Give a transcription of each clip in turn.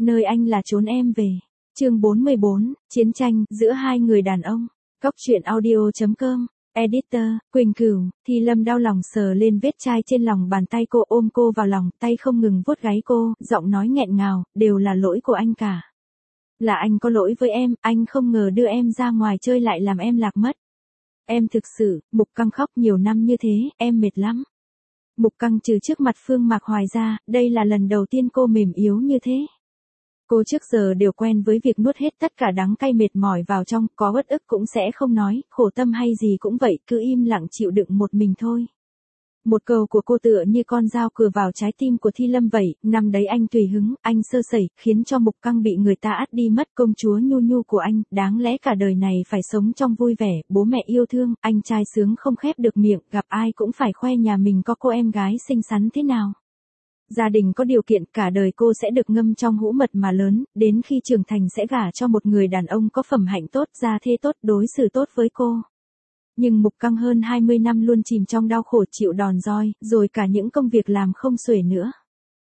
nơi anh là chốn em về. Chương 44, chiến tranh giữa hai người đàn ông. Cóc truyện audio.com. Editor, Quỳnh Cửu. Thi Lâm đau lòng sờ lên vết chai trên lòng bàn tay cô, ôm cô vào lòng, tay không ngừng vuốt gáy cô, giọng nói nghẹn ngào, đều là lỗi của anh cả. Là anh có lỗi với em, anh không ngờ đưa em ra ngoài chơi lại làm em lạc mất. Em thực sự, Mục Căng khóc nhiều năm như thế, em mệt lắm. Mục Căng trừ trước mặt Phương Mạc Hoài ra, đây là lần đầu tiên cô mềm yếu như thế. Cô trước giờ đều quen với việc nuốt hết tất cả đắng cay mệt mỏi vào trong, có uất ức cũng sẽ không nói, khổ tâm hay gì cũng vậy, cứ im lặng chịu đựng một mình thôi. Một câu của cô tựa như con dao cưa vào trái tim của Thi Lâm vậy, năm đấy anh tùy hứng, anh sơ sẩy, khiến cho Mục Căng bị người ta ắt đi mất công chúa nhu nhu của anh, đáng lẽ cả đời này phải sống trong vui vẻ, bố mẹ yêu thương, anh trai sướng không khép được miệng, gặp ai cũng phải khoe nhà mình có cô em gái xinh xắn thế nào. Gia đình có điều kiện, cả đời cô sẽ được ngâm trong hũ mật mà lớn, đến khi trưởng thành sẽ gả cho một người đàn ông có phẩm hạnh tốt, gia thế tốt, đối xử tốt với cô. Nhưng Mục Căng hơn 20 năm luôn chìm trong đau khổ, chịu đòn roi, rồi cả những công việc làm không xuể nữa.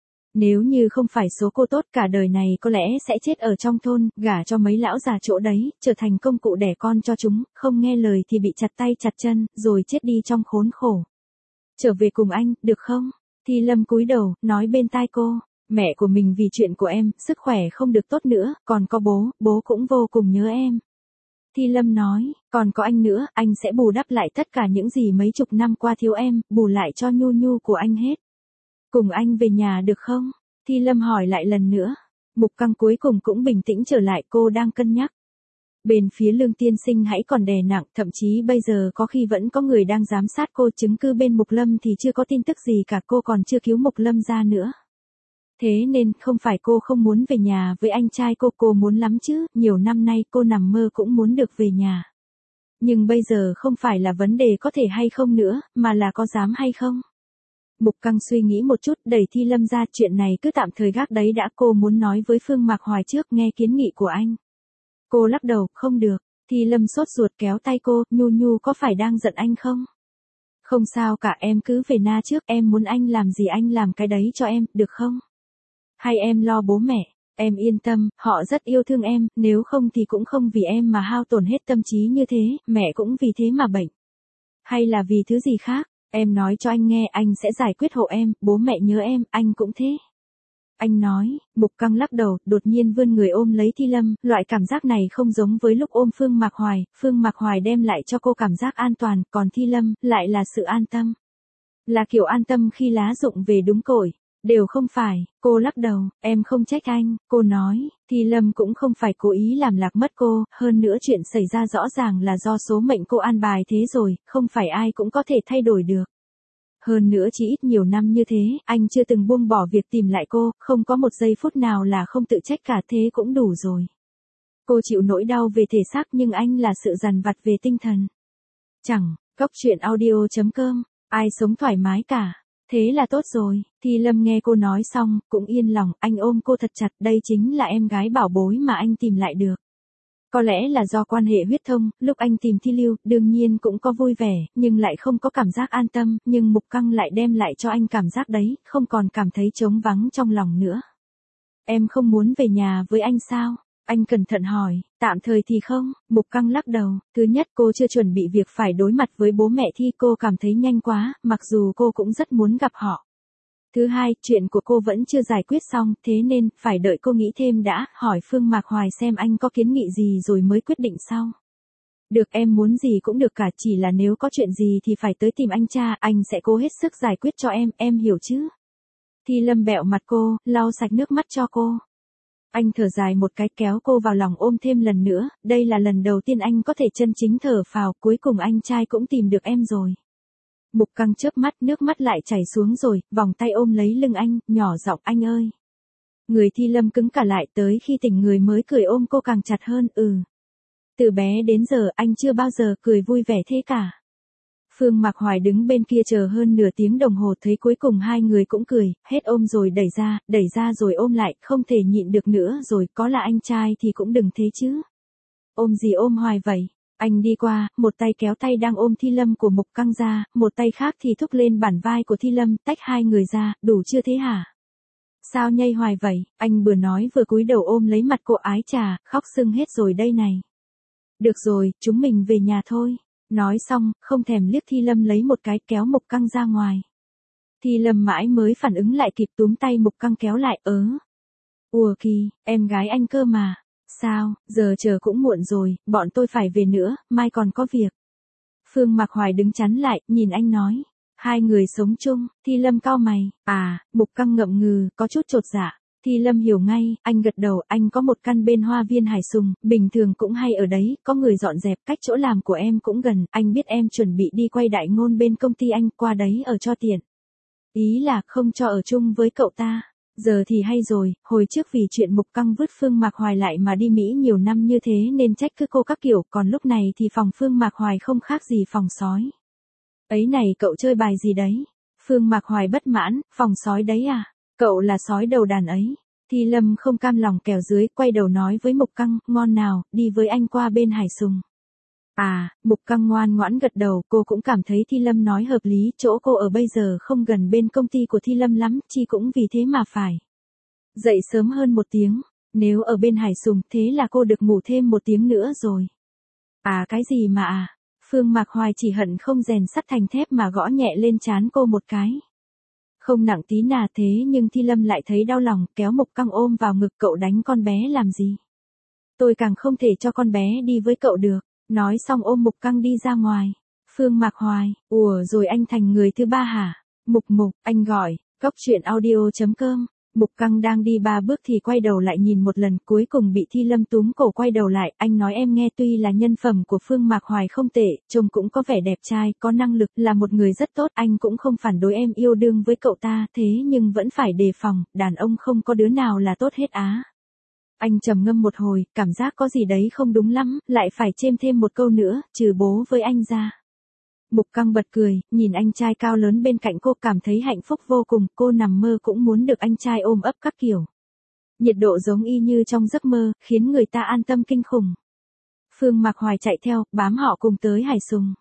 Nếu như không phải số cô tốt, cả đời này có lẽ sẽ chết ở trong thôn, gả cho mấy lão già chỗ đấy, trở thành công cụ đẻ con cho chúng, không nghe lời thì bị chặt tay chặt chân, rồi chết đi trong khốn khổ. Trở về cùng anh, được không? Thi Lâm cúi đầu, nói bên tai cô, mẹ của mình vì chuyện của em, sức khỏe không được tốt nữa, còn có bố cũng vô cùng nhớ em. Thi Lâm nói, còn có anh nữa, anh sẽ bù đắp lại tất cả những gì mấy chục năm qua thiếu em, bù lại cho nhu nhu của anh hết. Cùng anh về nhà được không? Thi Lâm hỏi lại lần nữa. Mục Căng cuối cùng cũng bình tĩnh trở lại, cô đang cân nhắc. Bên phía Lương Tiên Sinh hãy còn đè nặng, thậm chí bây giờ có khi vẫn có người đang giám sát cô, chứng cứ bên Mục Lâm thì chưa có tin tức gì cả, cô còn chưa cứu Mục Lâm ra nữa. Thế nên, không phải cô không muốn về nhà với anh trai cô muốn lắm chứ, nhiều năm nay cô nằm mơ cũng muốn được về nhà. Nhưng bây giờ không phải là vấn đề có thể hay không nữa, mà là có dám hay không. Mục Căng suy nghĩ một chút, đẩy Thi Lâm ra, chuyện này cứ tạm thời gác đấy đã, cô muốn nói với Phương Mạc Hoài trước, nghe kiến nghị của anh. Cô lắc đầu, không được. Thi Lâm sốt ruột kéo tay cô, nhu nhu có phải đang giận anh không? Không sao cả, em cứ về Na trước, em muốn anh làm gì anh làm cái đấy cho em, được không? Hay em lo bố mẹ, em yên tâm, họ rất yêu thương em, nếu không thì cũng không vì em mà hao tổn hết tâm trí như thế, mẹ cũng vì thế mà bệnh. Hay là vì thứ gì khác, em nói cho anh nghe, anh sẽ giải quyết hộ em, bố mẹ nhớ em, anh cũng thế. Anh nói. Mục Căng lắc đầu, đột nhiên vươn người ôm lấy Thi Lâm, loại cảm giác này không giống với lúc ôm Phương Mạc Hoài đem lại cho cô cảm giác an toàn, còn Thi Lâm, lại là sự an tâm. Là kiểu an tâm khi lá rụng về đúng cội. Đều không phải, cô lắc đầu, em không trách anh, cô nói, Thi Lâm cũng không phải cố ý làm lạc mất cô, hơn nữa chuyện xảy ra rõ ràng là do số mệnh cô an bài thế rồi, không phải ai cũng có thể thay đổi được. Hơn nữa chỉ ít nhiều năm như thế, anh chưa từng buông bỏ việc tìm lại cô, không có một giây phút nào là không tự trách cả, thế cũng đủ rồi. Cô chịu nỗi đau về thể xác nhưng anh là sự dằn vặt về tinh thần. Chẳng, Cóc truyện audio.com, ai sống thoải mái cả. Thế là tốt rồi. Thi Lâm nghe cô nói xong, cũng yên lòng, anh ôm cô thật chặt, đây chính là em gái bảo bối mà anh tìm lại được. Có lẽ là do quan hệ huyết thông, lúc anh tìm Thi Lưu, đương nhiên cũng có vui vẻ, nhưng lại không có cảm giác an tâm, nhưng Mục Căng lại đem lại cho anh cảm giác đấy, không còn cảm thấy trống vắng trong lòng nữa. Em không muốn về nhà với anh sao? Anh cẩn thận hỏi, tạm thời thì không, Mục Căng lắc đầu, thứ nhất cô chưa chuẩn bị việc phải đối mặt với bố mẹ Thi, cô cảm thấy nhanh quá, mặc dù cô cũng rất muốn gặp họ. Thứ hai, chuyện của cô vẫn chưa giải quyết xong, thế nên, phải đợi cô nghĩ thêm đã, hỏi Phương Mạc Hoài xem anh có kiến nghị gì rồi mới quyết định sau. Được, em muốn gì cũng được cả, chỉ là nếu có chuyện gì thì phải tới tìm anh cha, anh sẽ cố hết sức giải quyết cho em hiểu chứ? Thi Lâm bẹo mặt cô, lau sạch nước mắt cho cô. Anh thở dài một cái, kéo cô vào lòng ôm thêm lần nữa, đây là lần đầu tiên anh có thể chân chính thở phào, cuối cùng anh trai cũng tìm được em rồi. Mục Căng chớp mắt, nước mắt lại chảy xuống rồi, vòng tay ôm lấy lưng anh, nhỏ giọng, anh ơi. Người Thi Lâm cứng cả lại, tới khi tỉnh người mới cười ôm cô càng chặt hơn, Từ bé đến giờ anh chưa bao giờ cười vui vẻ thế cả. Phương Mạc Hoài đứng bên kia chờ hơn nửa tiếng đồng hồ, thấy cuối cùng hai người cũng cười, hết ôm rồi đẩy ra rồi ôm lại, không thể nhịn được nữa rồi, có là anh trai thì cũng đừng thế chứ. Ôm gì ôm hoài vậy? Anh đi qua, một tay kéo tay đang ôm Thi Lâm của Mục Căng ra, một tay khác thì thúc lên bả vai của Thi Lâm, tách hai người ra, đủ chưa thế hả? Sao nhây hoài vậy, anh vừa nói vừa cúi đầu ôm lấy mặt cô ái chà, khóc sưng hết rồi đây này. Được rồi, chúng mình về nhà thôi. Nói xong, không thèm liếc Thi Lâm lấy một cái kéo Mục Căng ra ngoài. Thi Lâm mãi mới phản ứng lại kịp túm tay Mục Căng kéo lại Ủa Kỳ, em gái anh cơ mà. Sao, giờ chờ cũng muộn rồi, bọn tôi phải về nữa, mai còn có việc. Phương Mạc Hoài đứng chắn lại, nhìn anh nói. Hai người sống chung, Thi Lâm cau mày. Mục Căng ngậm ngừ, có chút chột dạ. Thi Lâm hiểu ngay, anh gật đầu, anh có một căn bên Hoa Viên Hải Sùng, bình thường cũng hay ở đấy, có người dọn dẹp, cách chỗ làm của em cũng gần, anh biết em chuẩn bị đi quay đại ngôn bên công ty anh, qua đấy ở cho tiện. Ý là không cho ở chung với cậu ta. Giờ thì hay rồi, hồi trước vì chuyện Mục Căng vứt Phương Mạc Hoài lại mà đi Mỹ nhiều năm như thế nên trách cứ cô các kiểu, còn lúc này thì phòng Phương Mạc Hoài không khác gì phòng sói. Ấy này cậu chơi bài gì đấy? Phương Mạc Hoài bất mãn, phòng sói đấy à? Cậu là sói đầu đàn ấy. Thi Lâm không cam lòng kèo dưới, quay đầu nói với Mục Căng, ngon nào, đi với anh qua bên Hải Sùng. Mục Căng ngoan ngoãn gật đầu, cô cũng cảm thấy Thi Lâm nói hợp lý, chỗ cô ở bây giờ không gần bên công ty của Thi Lâm lắm, chi cũng vì thế mà phải dậy sớm hơn một tiếng, nếu ở bên Hải Sùng thế là cô được ngủ thêm một tiếng nữa rồi. Cái gì mà Phương Mạc Hoài chỉ hận không rèn sắt thành thép mà gõ nhẹ lên trán cô một cái. Không nặng tí nào thế nhưng Thi Lâm lại thấy đau lòng, kéo Mục Căng ôm vào ngực, cậu đánh con bé làm gì? Tôi càng không thể cho con bé đi với cậu được. Nói xong ôm Mục Căng đi ra ngoài. Phương Mạc Hoài, ủa rồi anh thành người thứ ba hả? Mục, anh gọi, Cóc Truyện Audio.com. Mục Căng đang đi 3 bước thì quay đầu lại nhìn một lần, cuối cùng bị Thi Lâm túm cổ quay đầu lại, anh nói em nghe, tuy là nhân phẩm của Phương Mạc Hoài không tệ, trông cũng có vẻ đẹp trai, có năng lực, là một người rất tốt, anh cũng không phản đối em yêu đương với cậu ta, thế nhưng vẫn phải đề phòng, đàn ông không có đứa nào là tốt hết á. Anh trầm ngâm một hồi, cảm giác có gì đấy không đúng lắm, lại phải chêm thêm một câu nữa, trừ bố với anh ra. Mục Căng bật cười, nhìn anh trai cao lớn bên cạnh cô, cảm thấy hạnh phúc vô cùng, cô nằm mơ cũng muốn được anh trai ôm ấp các kiểu. Nhiệt độ giống y như trong giấc mơ, khiến người ta an tâm kinh khủng. Phương Mạc Hoài chạy theo, bám họ cùng tới Hải Sùng.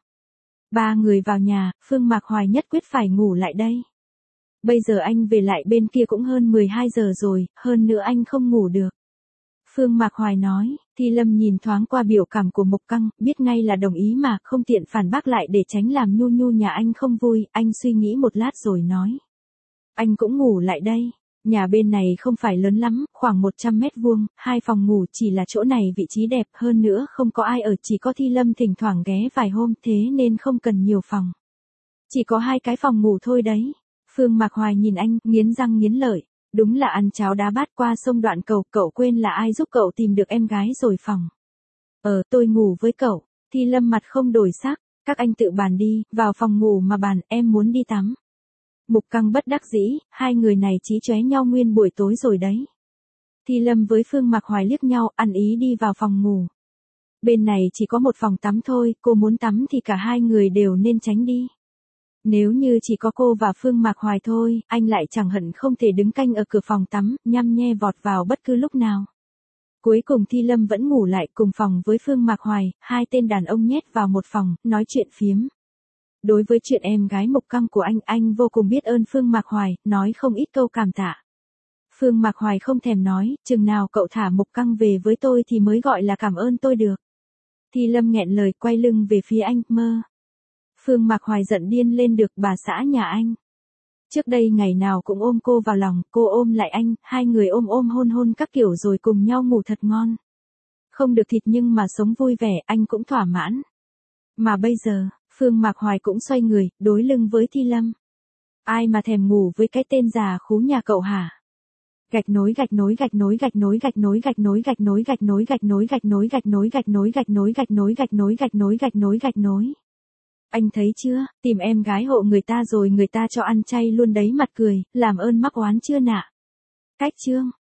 3 người vào nhà, Phương Mạc Hoài nhất quyết phải ngủ lại đây. Bây giờ anh về lại bên kia cũng hơn 12 giờ rồi, hơn nữa anh không ngủ được. Phương Mạc Hoài nói, Thi Lâm nhìn thoáng qua biểu cảm của Mục Căng, biết ngay là đồng ý mà, không tiện phản bác lại để tránh làm nhu nhu nhà anh không vui, anh suy nghĩ một lát rồi nói. Anh cũng ngủ lại đây, nhà bên này không phải lớn lắm, khoảng 100 mét vuông, 2 phòng ngủ, chỉ là chỗ này vị trí đẹp, hơn nữa không có ai ở, chỉ có Thi Lâm thỉnh thoảng ghé vài hôm, thế nên không cần nhiều phòng. Chỉ có 2 cái phòng ngủ thôi đấy. Phương Mạc Hoài nhìn anh, nghiến răng nghiến lợi. Đúng là ăn cháo đá bát qua sông Đoạn Cầu, cậu quên là ai giúp cậu tìm được em gái rồi phòng. Tôi ngủ với cậu. Thi Lâm mặt không đổi sắc, các anh tự bàn đi, vào phòng ngủ mà bàn, em muốn đi tắm. Mục Căng bất đắc dĩ, hai người này chí chóe nhau nguyên buổi tối rồi đấy. Thi Lâm với Phương Mạc Hoài liếc nhau, ăn ý đi vào phòng ngủ. Bên này chỉ có một phòng tắm thôi, cô muốn tắm thì cả hai người đều nên tránh đi. Nếu như chỉ có cô và Phương Mạc Hoài thôi, anh lại chẳng hận không thể đứng canh ở cửa phòng tắm, nhăm nhe vọt vào bất cứ lúc nào. Cuối cùng Thi Lâm vẫn ngủ lại cùng phòng với Phương Mạc Hoài, 2 tên đàn ông nhét vào một phòng, nói chuyện phiếm. Đối với chuyện em gái Mục Căng của anh vô cùng biết ơn Phương Mạc Hoài, nói không ít câu cảm tạ. Phương Mạc Hoài không thèm nói, chừng nào cậu thả Mục Căng về với tôi thì mới gọi là cảm ơn tôi được. Thi Lâm nghẹn lời quay lưng về phía anh, mơ. Phương Mạc Hoài giận điên lên được, bà xã nhà anh. Trước đây ngày nào cũng ôm cô vào lòng, cô ôm lại anh, hai người ôm hôn các kiểu rồi cùng nhau ngủ thật ngon. Không được thịt nhưng mà sống vui vẻ, anh cũng thỏa mãn. Mà bây giờ, Phương Mạc Hoài cũng xoay người, đối lưng với Thi Lâm. Ai mà thèm ngủ với cái tên già khú nhà cậu hả? Gạch nối. Anh thấy chưa, tìm em gái hộ người ta rồi người ta cho ăn chay luôn đấy, mặt cười, làm ơn mắc oán chưa nạ. Cách chương